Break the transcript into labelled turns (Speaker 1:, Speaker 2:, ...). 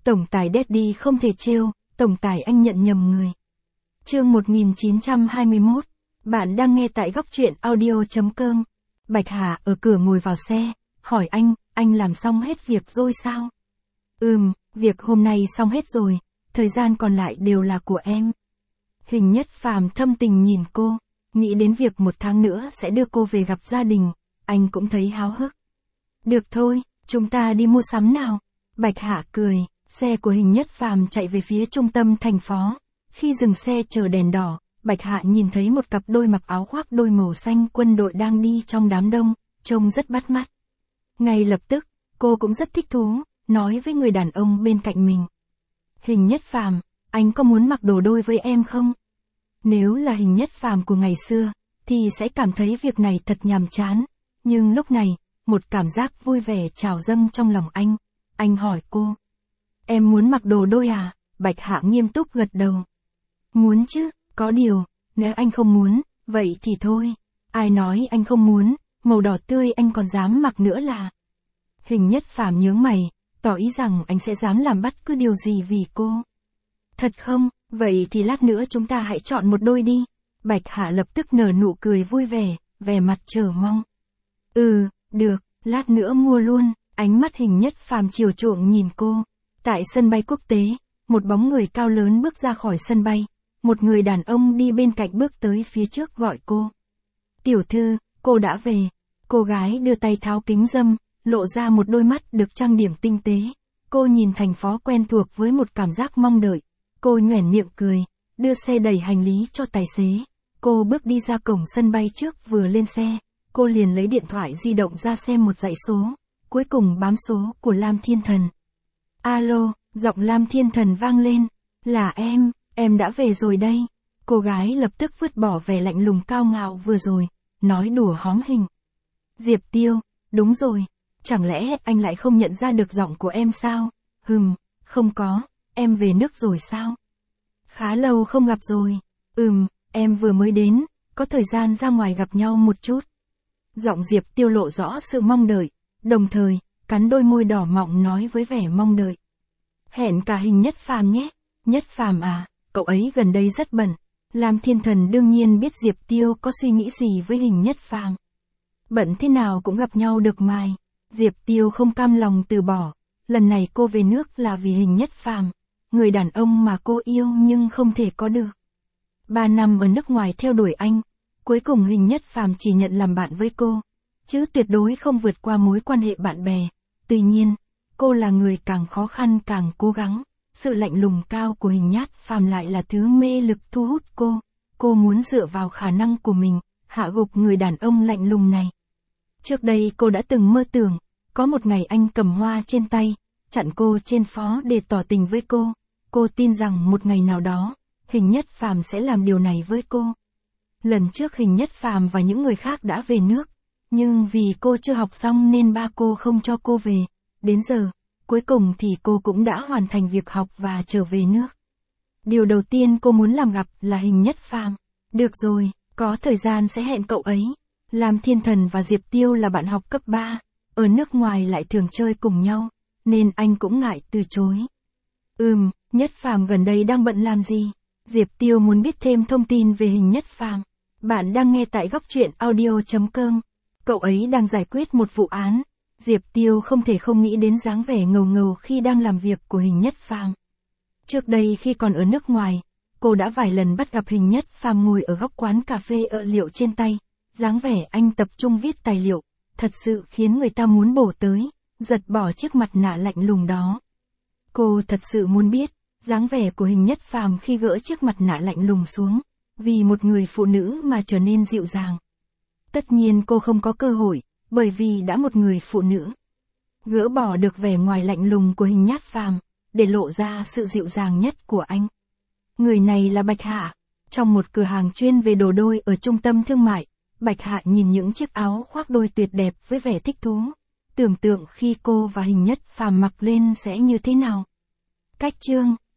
Speaker 1: Tổng tài Daddy không thể trêu, tổng tài anh nhận nhầm người. Chương 1921. Bạn đang nghe tại góc truyện audio.com. Bạch Hà ở cửa ngồi vào xe, hỏi anh làm xong hết việc rồi sao? Việc hôm nay xong hết rồi, thời gian còn lại đều là của em. Hình Nhất Phàm thâm tình nhìn cô, nghĩ đến việc 1 tháng nữa sẽ đưa cô về gặp gia đình, anh cũng thấy háo hức. Được thôi, chúng ta đi mua sắm nào. Bạch Hạ cười, xe của Hình Nhất Phàm chạy về phía trung tâm thành phố. Khi dừng xe chờ đèn đỏ, Bạch Hạ nhìn thấy một cặp đôi mặc áo khoác đôi màu xanh quân đội đang đi trong đám đông, trông rất bắt mắt. Ngay lập tức, cô cũng rất thích thú, nói với người đàn ông bên cạnh mình. Hình Nhất Phàm, anh có muốn mặc đồ đôi với em không? Nếu là Hình Nhất Phàm của ngày xưa, thì sẽ cảm thấy việc này thật nhàm chán. Nhưng lúc này, một cảm giác vui vẻ trào dâng trong lòng anh. Anh hỏi cô. Em muốn mặc đồ đôi à? Bạch Hạ nghiêm túc gật đầu. Muốn chứ, có điều, nếu anh không muốn, vậy thì thôi. Ai nói anh không muốn, màu đỏ tươi anh còn dám mặc nữa là. Hình Nhất Phàm nhướng mày, tỏ ý rằng anh sẽ dám làm bất cứ điều gì vì cô. Thật không? Vậy thì lát nữa chúng ta hãy chọn một đôi đi. Bạch Hạ lập tức nở nụ cười vui vẻ, vẻ mặt chờ mong. Được, lát nữa mua luôn. Ánh mắt Hình Nhất Phàm chiều chuộng nhìn cô. Tại sân bay quốc tế, một bóng người cao lớn bước ra khỏi sân bay. Một người đàn ông đi bên cạnh bước tới phía trước gọi cô. Tiểu thư, cô đã về. Cô gái đưa tay tháo kính râm, lộ ra một đôi mắt được trang điểm tinh tế. Cô nhìn thành phố quen thuộc với một cảm giác mong đợi. Cô nhoẻn miệng cười, đưa xe đẩy hành lý cho tài xế. Cô bước đi ra cổng sân bay trước vừa lên xe. Cô liền lấy điện thoại di động ra xem một dãy số. Cuối cùng bám số của Lam Thiên Thần. Alo, giọng Lam Thiên Thần vang lên. Là em đã về rồi đây. Cô gái lập tức vứt bỏ vẻ lạnh lùng cao ngạo vừa rồi, nói đùa hóm hình. Diệp Tiêu, đúng rồi, chẳng lẽ anh lại không nhận ra được giọng của em sao? Không có, em về nước rồi sao? Khá lâu không gặp rồi. Em vừa mới đến, có thời gian ra ngoài gặp nhau một chút. Giọng Diệp Tiêu lộ rõ sự mong đợi, đồng thời, cắn đôi môi đỏ mọng nói với vẻ mong đợi. Hẹn cả Hình Nhất Phàm nhé. Nhất Phàm à, cậu ấy gần đây rất bận. Lam Thiên Thần đương nhiên biết Diệp Tiêu có suy nghĩ gì với Hình Nhất Phàm. Bận thế nào cũng gặp nhau được mà. Diệp Tiêu không cam lòng từ bỏ. Lần này cô về nước là vì Hình Nhất Phàm, người đàn ông mà cô yêu nhưng không thể có được. 3 năm ở nước ngoài theo đuổi anh, cuối cùng Hình Nhất Phàm chỉ nhận làm bạn với cô, chứ tuyệt đối không vượt qua mối quan hệ bạn bè. Tuy nhiên, cô là người càng khó khăn càng cố gắng. Sự lạnh lùng cao của Hình Nhất Phàm lại là thứ mê lực thu hút cô. Cô muốn dựa vào khả năng của mình, hạ gục người đàn ông lạnh lùng này. Trước đây cô đã từng mơ tưởng, có một ngày anh cầm hoa trên tay, chặn cô trên phố để tỏ tình với cô. Cô tin rằng một ngày nào đó, Hình Nhất Phàm sẽ làm điều này với cô. Lần trước Hình Nhất Phàm và những người khác đã về nước, nhưng vì cô chưa học xong nên ba cô không cho cô về. Đến giờ, cuối cùng thì cô cũng đã hoàn thành việc học và trở về nước. Điều đầu tiên cô muốn làm gặp là Hình Nhất Phàm. Được rồi, có thời gian sẽ hẹn cậu ấy. Lam Thiên Thần và Diệp Tiêu là bạn học cấp 3, ở nước ngoài lại thường chơi cùng nhau, nên anh cũng ngại từ chối. Nhất Phàm gần đây đang bận làm gì? Diệp Tiêu muốn biết thêm thông tin về Hình Nhất Phàm. Bạn đang nghe tại góc truyện audio.com. Cậu ấy đang giải quyết một vụ án. Diệp Tiêu không thể không nghĩ đến dáng vẻ ngầu ngầu khi đang làm việc của Hình Nhất Phàm. Trước đây khi còn ở nước ngoài, cô đã vài lần bắt gặp Hình Nhất Phàm ngồi ở góc quán cà phê liệu trên tay. Dáng vẻ anh tập trung viết tài liệu, thật sự khiến người ta muốn bổ tới, giật bỏ chiếc mặt nạ lạnh lùng đó. Cô thật sự muốn biết, dáng vẻ của Hình Nhất Phàm khi gỡ chiếc mặt nạ lạnh lùng xuống, vì một người phụ nữ mà trở nên dịu dàng. Tất nhiên cô không có cơ hội, bởi vì đã một người phụ nữ. Gỡ bỏ được vẻ ngoài lạnh lùng của Hình Nhất Phàm, để lộ ra sự dịu dàng nhất của anh. Người này là Bạch Hạ. Trong một cửa hàng chuyên về đồ đôi ở trung tâm thương mại, Bạch Hạ nhìn những chiếc áo khoác đôi tuyệt đẹp với vẻ thích thú. Tưởng tượng khi cô và Hình Nhất Phàm mặc lên sẽ như thế nào. Cách chương